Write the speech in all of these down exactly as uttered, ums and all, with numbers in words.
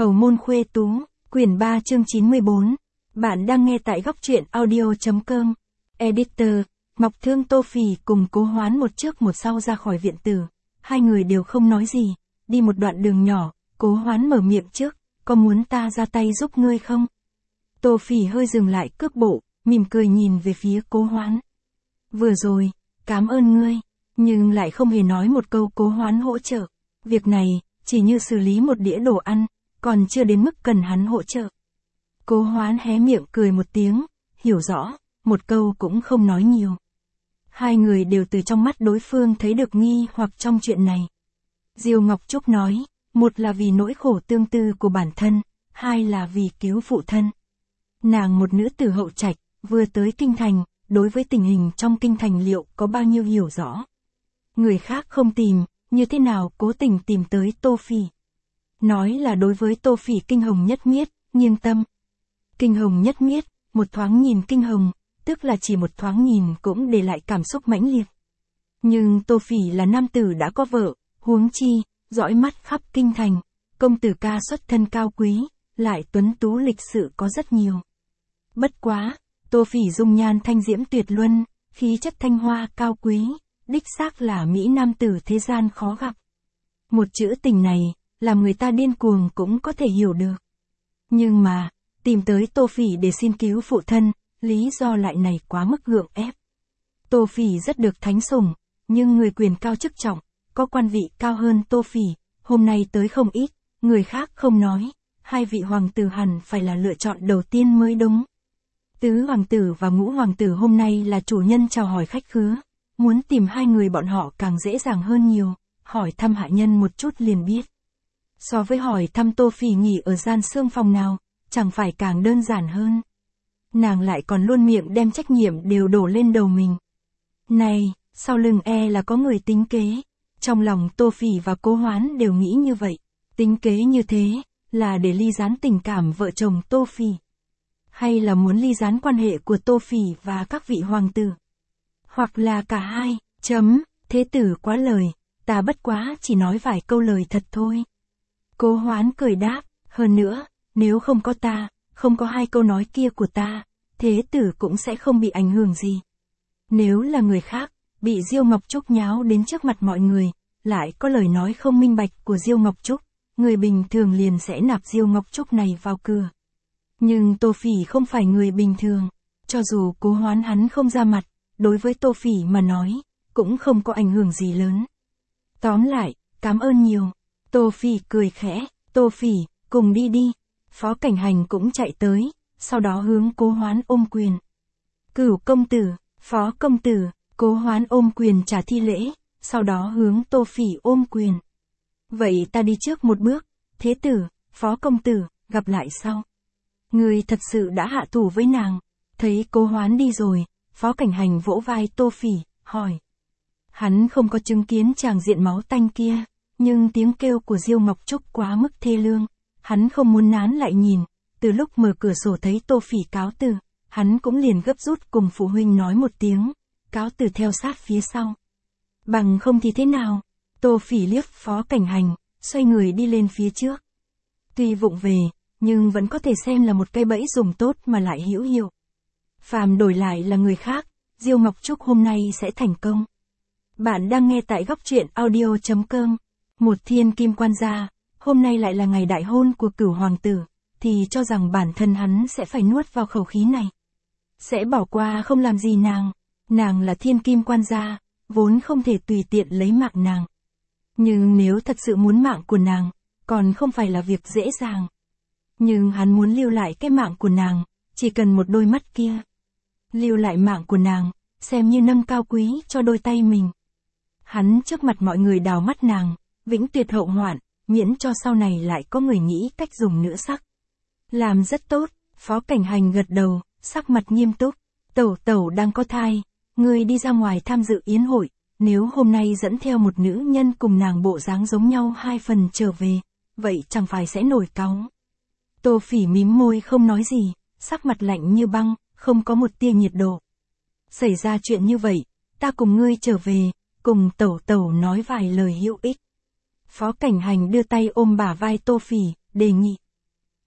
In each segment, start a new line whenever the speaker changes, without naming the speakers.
Hầu môn khuê tú, quyển ba chương chín mươi bốn. Bạn đang nghe tại góc truyện audio.com. Editor, Ngọc Thương Tô Phì cùng Cố Hoán một trước một sau ra khỏi viện tử. Hai người đều không nói gì. Đi một đoạn đường nhỏ, Cố Hoán mở miệng trước, có muốn ta ra tay giúp ngươi không? Tô Phì hơi dừng lại cước bộ, mỉm cười nhìn về phía Cố Hoán. Vừa rồi, cảm ơn ngươi, nhưng lại không hề nói một câu Cố Hoán hỗ trợ. Việc này, chỉ như xử lý một đĩa đồ ăn, còn chưa đến mức cần hắn hỗ trợ. Cố Hoán hé miệng cười một tiếng, hiểu rõ, một câu cũng không nói nhiều. Hai người đều từ trong mắt đối phương thấy được nghi hoặc trong chuyện này. Diêu Ngọc Trúc nói, một là vì nỗi khổ tương tư của bản thân, hai là vì cứu phụ thân. Nàng một nữ tử hậu trạch, vừa tới kinh thành, đối với tình hình trong kinh thành liệu có bao nhiêu hiểu rõ. Người khác không tìm, như thế nào cố tình tìm tới Tô Phì. Nói là đối với Tô Phì kinh hồng nhất miết, nghiêng tâm. Kinh hồng nhất miết, một thoáng nhìn kinh hồng, tức là chỉ một thoáng nhìn cũng để lại cảm xúc mãnh liệt. Nhưng Tô Phì là nam tử đã có vợ, huống chi, dõi mắt khắp kinh thành, công tử ca xuất thân cao quý, lại tuấn tú lịch sự có rất nhiều. Bất quá, Tô Phì dung nhan thanh diễm tuyệt luân, khí chất thanh hoa cao quý, đích xác là mỹ nam tử thế gian khó gặp. Một chữ tình này, làm người ta điên cuồng cũng có thể hiểu được. Nhưng mà, tìm tới Tô Phì để xin cứu phụ thân, lý do lại này quá mức gượng ép. Tô Phì rất được thánh sủng, nhưng người quyền cao chức trọng, có quan vị cao hơn Tô Phì, hôm nay tới không ít, người khác không nói, hai vị hoàng tử hẳn phải là lựa chọn đầu tiên mới đúng. Tứ hoàng tử và ngũ hoàng tử hôm nay là chủ nhân chào hỏi khách khứa, muốn tìm hai người bọn họ càng dễ dàng hơn nhiều, hỏi thăm hạ nhân một chút liền biết. So với hỏi thăm Tô Phì nghỉ ở gian xương phòng nào, chẳng phải càng đơn giản hơn. Nàng lại còn luôn miệng đem trách nhiệm đều đổ lên đầu mình. Này, sau lưng e là có người tính kế. Trong lòng Tô Phì và Cố Hoán đều nghĩ như vậy. Tính kế như thế, là để ly gián tình cảm vợ chồng Tô Phì. Hay là muốn ly gián quan hệ của Tô Phì và các vị hoàng tử. Hoặc là cả hai, chấm, thế tử quá lời, ta bất quá chỉ nói vài câu lời thật thôi. Cố Hoán cười đáp, hơn nữa, nếu không có ta, không có hai câu nói kia của ta, thế tử cũng sẽ không bị ảnh hưởng gì. Nếu là người khác, bị Diêu Ngọc Trúc nháo đến trước mặt mọi người, lại có lời nói không minh bạch của Diêu Ngọc Trúc, người bình thường liền sẽ nạp Diêu Ngọc Trúc này vào cửa. Nhưng Tô Phì không phải người bình thường, cho dù Cố Hoán hắn không ra mặt, đối với Tô Phì mà nói, cũng không có ảnh hưởng gì lớn. Tóm lại, cảm ơn nhiều. Tô Phì cười khẽ, Tô Phì, cùng đi đi. Phó Cảnh Hành cũng chạy tới, sau đó hướng Cố Hoán ôm quyền. Cửu công tử, Phó công tử, Cố Hoán ôm quyền trả thi lễ, sau đó hướng Tô Phì ôm quyền. Vậy ta đi trước một bước, thế tử, Phó công tử, gặp lại sau. Người thật sự đã hạ thủ với nàng. Thấy Cố Hoán đi rồi, Phó Cảnh Hành vỗ vai Tô Phì, hỏi. Hắn không có chứng kiến tràng diện máu tanh kia, nhưng tiếng kêu của Diêu Ngọc Trúc quá mức thê lương. Hắn không muốn nán lại nhìn, từ lúc mở cửa sổ thấy Tô Phì cáo từ, hắn cũng liền gấp rút cùng phụ huynh nói một tiếng, cáo từ theo sát phía sau. Bằng không thì thế nào? Tô Phì liếc Phó Cảnh Hành, xoay người đi lên phía trước. Tuy vụng về, nhưng vẫn có thể xem là một cây bẫy dùng tốt mà lại hữu hiệu. Phàm đổi lại là người khác, Diêu Ngọc Trúc hôm nay sẽ thành công. Bạn đang nghe tại góc truyện audio.com. Một thiên kim quan gia, hôm nay lại là ngày đại hôn của cửu hoàng tử, thì cho rằng bản thân hắn sẽ phải nuốt vào khẩu khí này. Sẽ bỏ qua không làm gì nàng, nàng là thiên kim quan gia, vốn không thể tùy tiện lấy mạng nàng. Nhưng nếu thật sự muốn mạng của nàng, còn không phải là việc dễ dàng. Nhưng hắn muốn lưu lại cái mạng của nàng, chỉ cần một đôi mắt kia. Lưu lại mạng của nàng, xem như nâng cao quý cho đôi tay mình. Hắn trước mặt mọi người đào mắt nàng, vĩnh tuyệt hậu hoạn, miễn cho sau này lại có người nghĩ cách dùng nữa sắc. Làm rất tốt, Phó Cảnh Hành gật đầu, sắc mặt nghiêm túc. Tẩu tẩu đang có thai, ngươi đi ra ngoài tham dự yến hội, nếu hôm nay dẫn theo một nữ nhân cùng nàng bộ dáng giống nhau hai phần trở về, vậy chẳng phải sẽ nổi cáu. Tô Phì mím môi không nói gì, sắc mặt lạnh như băng, không có một tia nhiệt độ. Xảy ra chuyện như vậy, ta cùng ngươi trở về, cùng tẩu tẩu nói vài lời hữu ích. Phó Cảnh Hành đưa tay ôm bả vai Tô Phì, đề nghị.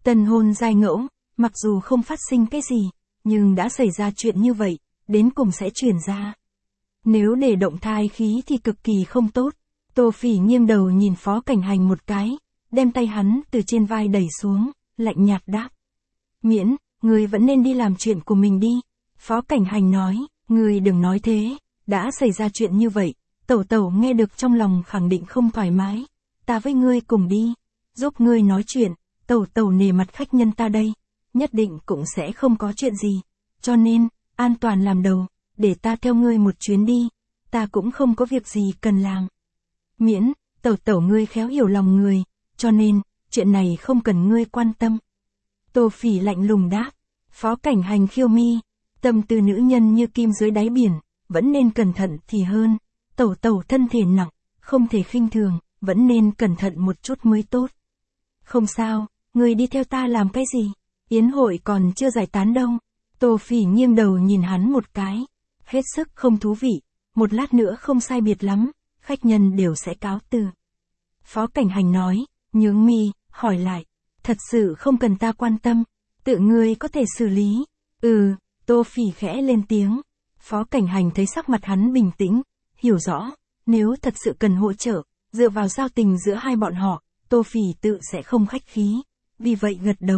Tân hôn giai ngẫu, mặc dù không phát sinh cái gì, nhưng đã xảy ra chuyện như vậy, đến cùng sẽ chuyển ra. Nếu để động thai khí thì cực kỳ không tốt. Tô Phỉ nghiêng đầu nhìn Phó Cảnh Hành một cái, đem tay hắn từ trên vai đẩy xuống, lạnh nhạt đáp. Miễn, người vẫn nên đi làm chuyện của mình đi. Phó Cảnh Hành nói, người đừng nói thế, đã xảy ra chuyện như vậy, tẩu tẩu nghe được trong lòng khẳng định không thoải mái. Ta với ngươi cùng đi, giúp ngươi nói chuyện, tẩu tẩu nể mặt khách nhân ta đây, nhất định cũng sẽ không có chuyện gì. Cho nên, an toàn làm đầu, để ta theo ngươi một chuyến đi, ta cũng không có việc gì cần làm. Miễn, tẩu tẩu ngươi khéo hiểu lòng người, cho nên, chuyện này không cần ngươi quan tâm. Tô Phỉ lạnh lùng đáp. Phó Cảnh Hành khiêu mi, tâm tư nữ nhân như kim dưới đáy biển, vẫn nên cẩn thận thì hơn. Tẩu tẩu thân thể nặng, không thể khinh thường, vẫn nên cẩn thận một chút mới tốt. Không sao, ngươi đi theo ta làm cái gì? Yến hội còn chưa giải tán đâu. Tô Phỉ nghiêng đầu nhìn hắn một cái. Hết sức không thú vị, một lát nữa không sai biệt lắm, khách nhân đều sẽ cáo từ. Phó Cảnh Hành nói, nhướng mi, hỏi lại. Thật sự không cần ta quan tâm, tự ngươi có thể xử lý. Ừ, Tô Phỉ khẽ lên tiếng. Phó Cảnh Hành thấy sắc mặt hắn bình tĩnh, hiểu rõ, nếu thật sự cần hỗ trợ, dựa vào giao tình giữa hai bọn họ, Tô Phỉ tự sẽ không khách khí, vì vậy gật đầu.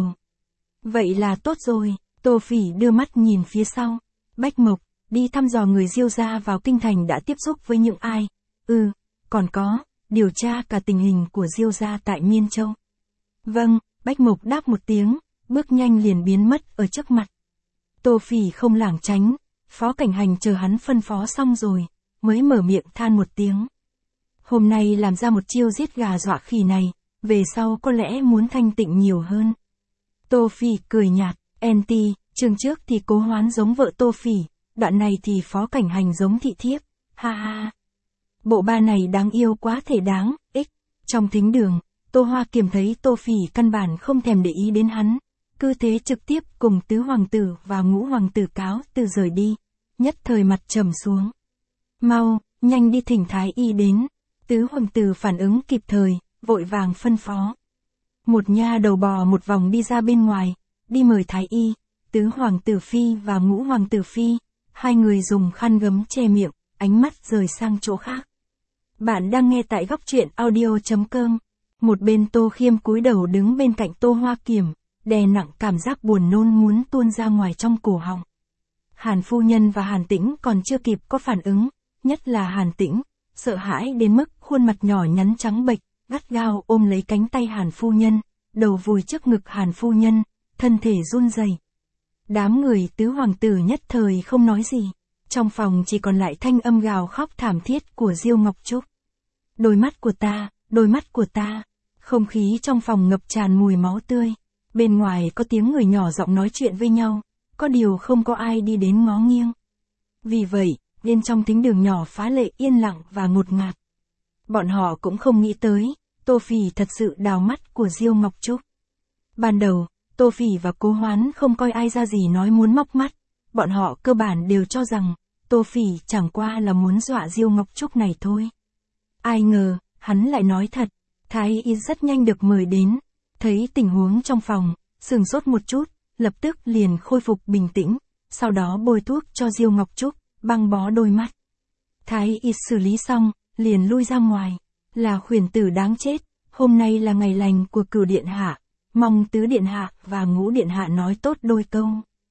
Vậy là tốt rồi, Tô Phỉ đưa mắt nhìn phía sau. Bách Mộc, đi thăm dò người Diêu gia vào kinh thành đã tiếp xúc với những ai. Ừ, còn có, điều tra cả tình hình của Diêu gia tại Miên Châu. Vâng, Bách Mộc đáp một tiếng, bước nhanh liền biến mất ở trước mặt. Tô Phỉ không lảng tránh, Phó Cảnh Hành chờ hắn phân phó xong rồi, mới mở miệng than một tiếng. Hôm nay làm ra một chiêu giết gà dọa khỉ này, về sau có lẽ muốn thanh tịnh nhiều hơn. Tô Phỉ cười nhạt, en ti, chương trước thì Cố Hoán giống vợ Tô Phỉ, đoạn này thì Phó Cảnh Hành giống thị thiếp, ha ha. Bộ ba này đáng yêu quá thể đáng, ích. Trong thính đường, Tô Hoa Kiềm thấy Tô Phỉ căn bản không thèm để ý đến hắn, cứ thế trực tiếp cùng tứ hoàng tử và ngũ hoàng tử cáo từ rời đi, nhất thời mặt trầm xuống. Mau, nhanh đi thỉnh thái y đến. Tứ hoàng tử phản ứng kịp thời, vội vàng phân phó. Một nha đầu bò một vòng đi ra bên ngoài, đi mời thái y. Tứ hoàng tử phi và ngũ hoàng tử phi, hai người dùng khăn gấm che miệng, ánh mắt rời sang chỗ khác. Bạn đang nghe tại góc truyện audio chấm com. Một bên Tô Khiêm cúi đầu đứng bên cạnh Tô Hoa Kiềm, đè nặng cảm giác buồn nôn muốn tuôn ra ngoài trong cổ họng. Hàn phu nhân và Hàn Tĩnh còn chưa kịp có phản ứng, nhất là Hàn Tĩnh, sợ hãi đến mức khuôn mặt nhỏ nhắn trắng bệch, gắt gao ôm lấy cánh tay Hàn phu nhân, đầu vùi trước ngực Hàn phu nhân, thân thể run rẩy. Đám người tứ hoàng tử nhất thời không nói gì, trong phòng chỉ còn lại thanh âm gào khóc thảm thiết của Diêu Ngọc Trúc. Đôi mắt của ta, đôi mắt của ta. Không khí trong phòng ngập tràn mùi máu tươi, bên ngoài có tiếng người nhỏ giọng nói chuyện với nhau, có điều không có ai đi đến ngó nghiêng. Vì vậy, bên trong thính đường nhỏ phá lệ yên lặng và ngột ngạt. Bọn họ cũng không nghĩ tới, Tô Phỉ thật sự đào mắt của Diêu Ngọc Trúc. Ban đầu, Tô Phỉ và Cố Hoán không coi ai ra gì nói muốn móc mắt, bọn họ cơ bản đều cho rằng, Tô Phỉ chẳng qua là muốn dọa Diêu Ngọc Trúc này thôi. Ai ngờ, hắn lại nói thật. Thái y rất nhanh được mời đến, thấy tình huống trong phòng, sửng sốt một chút, lập tức liền khôi phục bình tĩnh, sau đó bôi thuốc cho Diêu Ngọc Trúc, băng bó đôi mắt. Thái y xử lý xong, liền lui ra ngoài, là khuyển tử đáng chết, hôm nay là ngày lành của Cửu điện hạ, mong tứ điện hạ và ngũ điện hạ nói tốt đôi câu.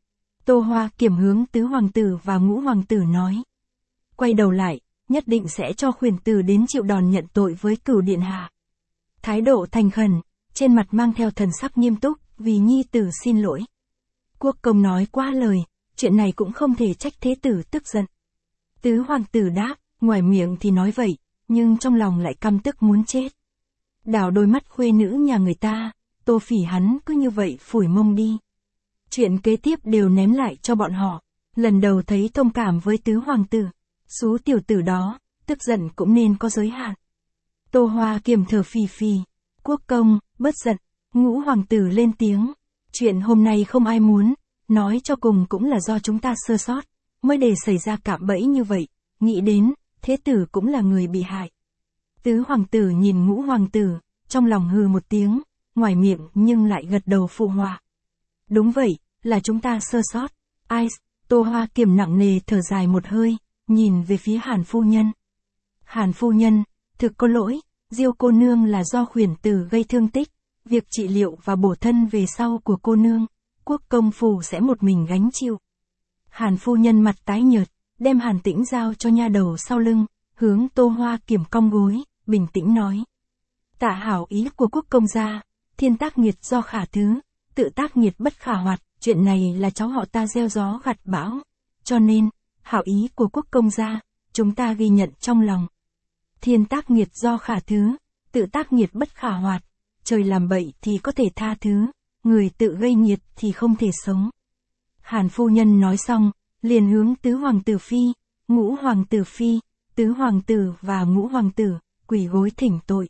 Tô Hoa Kiềm hướng tứ hoàng tử và ngũ hoàng tử nói. Quay đầu lại, nhất định sẽ cho khuyển tử đến chịu đòn nhận tội với Cửu điện hạ. Thái độ thành khẩn, trên mặt mang theo thần sắc nghiêm túc, vì nhi tử xin lỗi. Quốc công nói quá lời, chuyện này cũng không thể trách thế tử tức giận. Tứ hoàng tử đáp, ngoài miệng thì nói vậy, nhưng trong lòng lại căm tức muốn chết. Đảo đôi mắt khuê nữ nhà người ta, Tô Phỉ hắn cứ như vậy phủi mông đi. Chuyện kế tiếp đều ném lại cho bọn họ, lần đầu thấy thông cảm với tứ hoàng tử, xú tiểu tử đó, tức giận cũng nên có giới hạn. Tô Hoa Kiềm thở phì phì, quốc công, bớt giận, ngũ hoàng tử lên tiếng, chuyện hôm nay không ai muốn, nói cho cùng cũng là do chúng ta sơ sót, mới để xảy ra cạm bẫy như vậy, nghĩ đến, thế tử cũng là người bị hại. Tứ hoàng tử nhìn ngũ hoàng tử, trong lòng hừ một tiếng, ngoài miệng nhưng lại gật đầu phụ họa. Đúng vậy, là chúng ta sơ sót. Ai, Tô Hoa Kiềm nặng nề thở dài một hơi, nhìn về phía Hàn phu nhân. Hàn phu nhân, thực có lỗi, Diêu cô nương là do khuyển tử gây thương tích, việc trị liệu và bổ thân về sau của cô nương, Quốc công phủ sẽ một mình gánh chịu. Hàn phu nhân mặt tái nhợt, đem Hàn Tĩnh giao cho nha đầu sau lưng, hướng Tô Hoa Kiềm cong gối, bình tĩnh nói. Tạ hảo ý của quốc công gia, thiên tác nghiệt do khả thứ, tự tác nghiệt bất khả hoạt, chuyện này là cháu họ ta gieo gió gặt bão, cho nên, hảo ý của quốc công gia, chúng ta ghi nhận trong lòng. Thiên tác nghiệt do khả thứ, tự tác nghiệt bất khả hoạt, trời làm bậy thì có thể tha thứ, người tự gây nghiệt thì không thể sống. Hàn phu nhân nói xong, liền hướng tứ hoàng tử phi, ngũ hoàng tử phi, tứ hoàng tử và ngũ hoàng tử, quỳ gối thỉnh tội.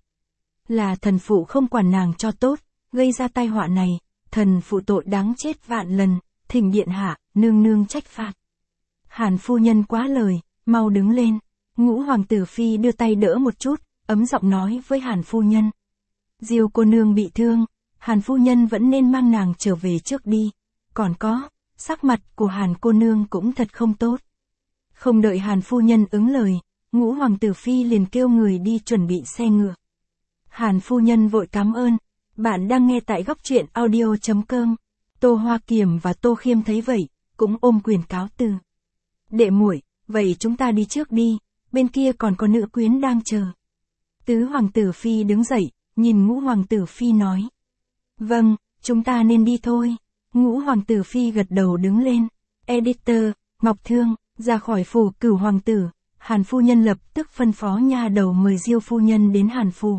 Là thần phụ không quản nàng cho tốt, gây ra tai họa này, thần phụ tội đáng chết vạn lần, thỉnh điện hạ, nương nương trách phạt. Hàn phu nhân quá lời, mau đứng lên. Ngũ hoàng tử phi đưa tay đỡ một chút, ấm giọng nói với Hàn phu nhân. Diêu cô nương bị thương, Hàn phu nhân vẫn nên mang nàng trở về trước đi. Còn có, sắc mặt của Hàn cô nương cũng thật không tốt. Không đợi Hàn phu nhân ứng lời, ngũ hoàng tử phi liền kêu người đi chuẩn bị xe ngựa. Hàn phu nhân vội cảm ơn. Bạn đang nghe tại góc truyện audio chấm com. Tô Hoa Kiềm và Tô Khiêm thấy vậy, cũng ôm quyền cáo từ. Đệ muội, vậy chúng ta đi trước đi, bên kia còn có nữ quyến đang chờ. Tứ hoàng tử phi đứng dậy, nhìn ngũ hoàng tử phi nói. Vâng, chúng ta nên đi thôi. Ngũ hoàng tử phi gật đầu đứng lên. Editor, Ngọc Thương, ra khỏi phủ Cửu hoàng tử, Hàn phu nhân lập tức phân phó nha đầu mời Diêu phu nhân đến Hàn phủ.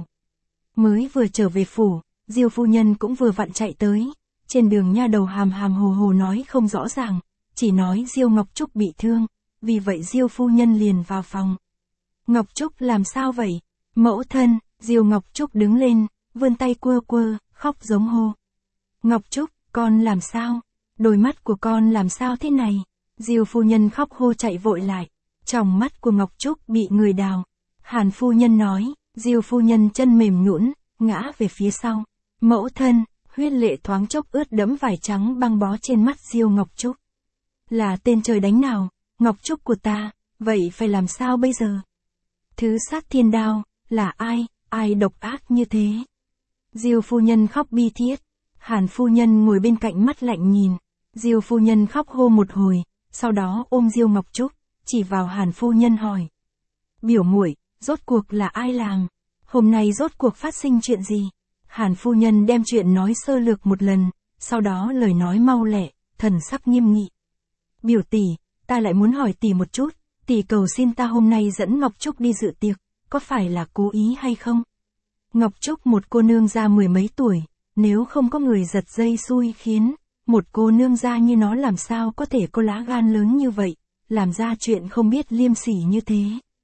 Mới vừa trở về phủ, Diêu phu nhân cũng vừa vặn chạy tới, trên đường nha đầu hàm hàm hồ hồ nói không rõ ràng, chỉ nói Diêu Ngọc Trúc bị thương, vì vậy Diêu phu nhân liền vào phòng. Ngọc Trúc làm sao vậy? Mẫu thân, Diêu Ngọc Trúc đứng lên, vươn tay quơ quơ, khóc giống hô. Ngọc Trúc, con làm sao? Đôi mắt của con làm sao thế này? Diêu phu nhân khóc hô chạy vội lại, tròng mắt của Ngọc Trúc bị người đào. Hàn phu nhân nói, Diêu phu nhân chân mềm nhũn, ngã về phía sau. Mẫu thân, huyết lệ thoáng chốc ướt đẫm vải trắng băng bó trên mắt Diêu Ngọc Trúc. Là tên trời đánh nào, Ngọc Trúc của ta, vậy phải làm sao bây giờ? Thứ sát thiên đao, là ai, ai độc ác như thế? Diêu phu nhân khóc bi thiết, Hàn phu nhân ngồi bên cạnh mắt lạnh nhìn. Diêu phu nhân khóc hô một hồi, sau đó ôm Diêu Ngọc Trúc, chỉ vào Hàn phu nhân hỏi. Biểu muội, rốt cuộc là ai làm? Hôm nay rốt cuộc phát sinh chuyện gì? Hàn phu nhân đem chuyện nói sơ lược một lần, sau đó lời nói mau lẹ, thần sắc nghiêm nghị. Biểu tỷ, ta lại muốn hỏi tỷ một chút, tỷ cầu xin ta hôm nay dẫn Ngọc Trúc đi dự tiệc, có phải là cố ý hay không? Ngọc Trúc một cô nương gia mười mấy tuổi, nếu không có người giật dây xui khiến, một cô nương gia như nó làm sao có thể có lá gan lớn như vậy, làm ra chuyện không biết liêm sỉ như thế.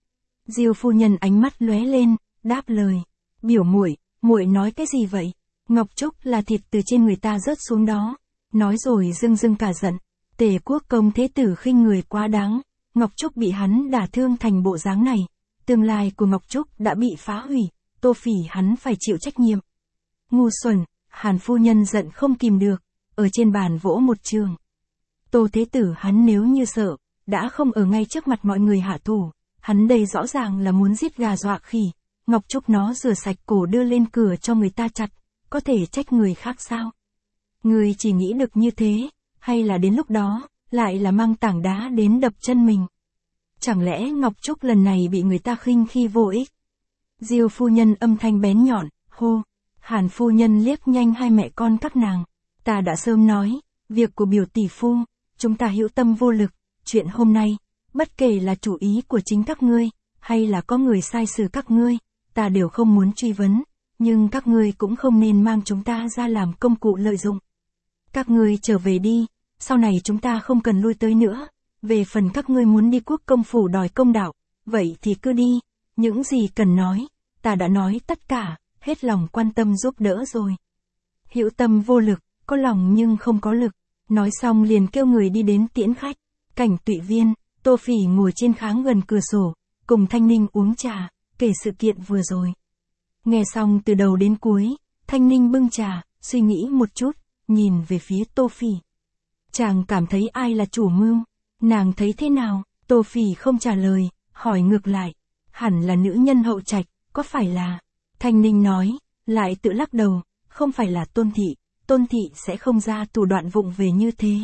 Diêu phu nhân ánh mắt lóe lên, đáp lời, biểu muội, muội nói cái gì vậy? Ngọc Trúc là thịt từ trên người ta rớt xuống đó. Nói rồi dưng dưng cả giận. Tề quốc công thế tử khinh người quá đáng. Ngọc Trúc bị hắn đả thương thành bộ dáng này. Tương lai của Ngọc Trúc đã bị phá hủy. Tô Phỉ hắn phải chịu trách nhiệm. Ngu xuẩn, Hàn phu nhân giận không kìm được. Ở trên bàn vỗ một trường. Tô thế tử hắn nếu như sợ, đã không ở ngay trước mặt mọi người hạ thủ. Hắn đây rõ ràng là muốn giết gà dọa khỉ. Ngọc Trúc nó rửa sạch cổ đưa lên cửa cho người ta chặt, có thể trách người khác sao? Người chỉ nghĩ được như thế, hay là đến lúc đó, lại là mang tảng đá đến đập chân mình? Chẳng lẽ Ngọc Trúc lần này bị người ta khinh khi vô ích? Diêu phu nhân âm thanh bén nhọn, hô. Hàn phu nhân liếc nhanh hai mẹ con các nàng. Ta đã sớm nói, việc của biểu tỷ phu, chúng ta hữu tâm vô lực, chuyện hôm nay, bất kể là chủ ý của chính các ngươi, hay là có người sai xử các ngươi, ta đều không muốn truy vấn, nhưng các ngươi cũng không nên mang chúng ta ra làm công cụ lợi dụng. Các ngươi trở về đi, sau này chúng ta không cần lui tới nữa, về phần các ngươi muốn đi quốc công phủ đòi công đạo, vậy thì cứ đi, những gì cần nói, ta đã nói tất cả, hết lòng quan tâm giúp đỡ rồi. Hữu tâm vô lực, có lòng nhưng không có lực, nói xong liền kêu người đi đến tiễn khách. Cảnh Tụy Viên, Tô Phỉ ngồi trên kháng gần cửa sổ, cùng Thanh Ninh uống trà, kể sự kiện vừa rồi. Nghe xong từ đầu đến cuối, Thanh Ninh bưng trà, suy nghĩ một chút, nhìn về phía Tô Phỉ. Chàng cảm thấy ai là chủ mưu? Nàng thấy thế nào? Tô Phỉ không trả lời, hỏi ngược lại. Hẳn là nữ nhân hậu trạch, có phải là? Thanh Ninh nói, lại tự lắc đầu, không phải là Tôn Thị, Tôn Thị sẽ không ra thủ đoạn vụng về như thế.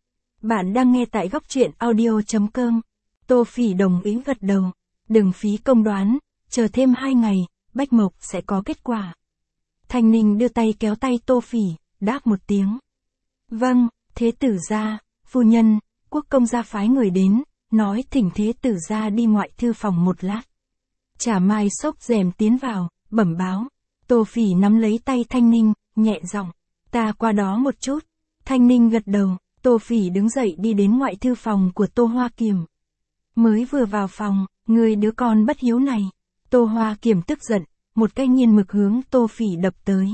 Bạn đang nghe tại góc truyện audio.com. Tô Phỉ đồng ý gật đầu. Đừng phí công đoán, chờ thêm hai ngày, Bách Mộc sẽ có kết quả. Thanh Ninh đưa tay kéo tay Tô Phỉ, đáp một tiếng. Vâng, thế tử gia, phu nhân, quốc công gia phái người đến, nói thỉnh thế tử gia đi ngoại thư phòng một lát. Chả Mai xốc rèm tiến vào, bẩm báo. Tô Phỉ nắm lấy tay Thanh Ninh, nhẹ giọng, ta qua đó một chút. Thanh Ninh gật đầu, Tô Phỉ đứng dậy đi đến ngoại thư phòng của Tô Hoa Kiềm. Mới vừa vào phòng, người đứa con bất hiếu này. Tô Hoa Kiềm tức giận, một cái nghiên mực hướng Tô Phỉ đập tới.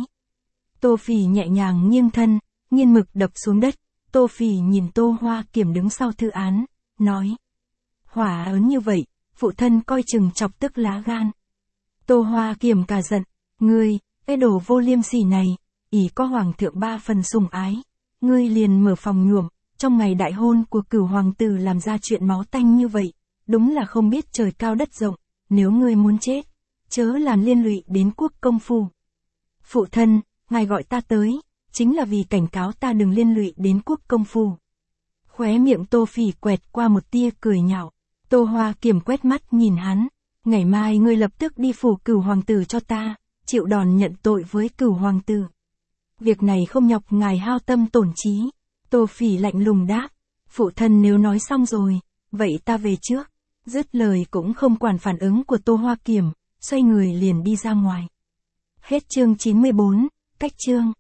Tô Phỉ nhẹ nhàng nghiêng thân, nghiên mực đập xuống đất. Tô Phỉ nhìn Tô Hoa Kiềm đứng sau thư án, nói. Hỏa ớn như vậy, phụ thân coi chừng chọc tức lá gan. Tô Hoa Kiềm cả giận, ngươi, cái đồ vô liêm sỉ này, ỷ có hoàng thượng ba phần sủng ái. Ngươi liền mở phòng nhuộm, trong ngày đại hôn của cửu hoàng tử làm ra chuyện máu tanh như vậy, đúng là không biết trời cao đất rộng, nếu ngươi muốn chết, chớ làm liên lụy đến quốc công phủ. Phụ thân, ngài gọi ta tới, chính là vì cảnh cáo ta đừng liên lụy đến quốc công phủ. Khóe miệng Tô Phỉ quẹt qua một tia cười nhạo. Tô Hoa Kiềm quét mắt nhìn hắn, ngày mai ngươi lập tức đi phủ cửu hoàng tử cho ta, chịu đòn nhận tội với cửu hoàng tử. Việc này không nhọc ngài hao tâm tổn trí. Tô Phỉ lạnh lùng đáp, phụ thân nếu nói xong rồi, vậy ta về trước. Dứt lời cũng không quản phản ứng của Tô Hoa Kiềm, xoay người liền đi ra ngoài. Hết chương chín mươi bốn, cách chương.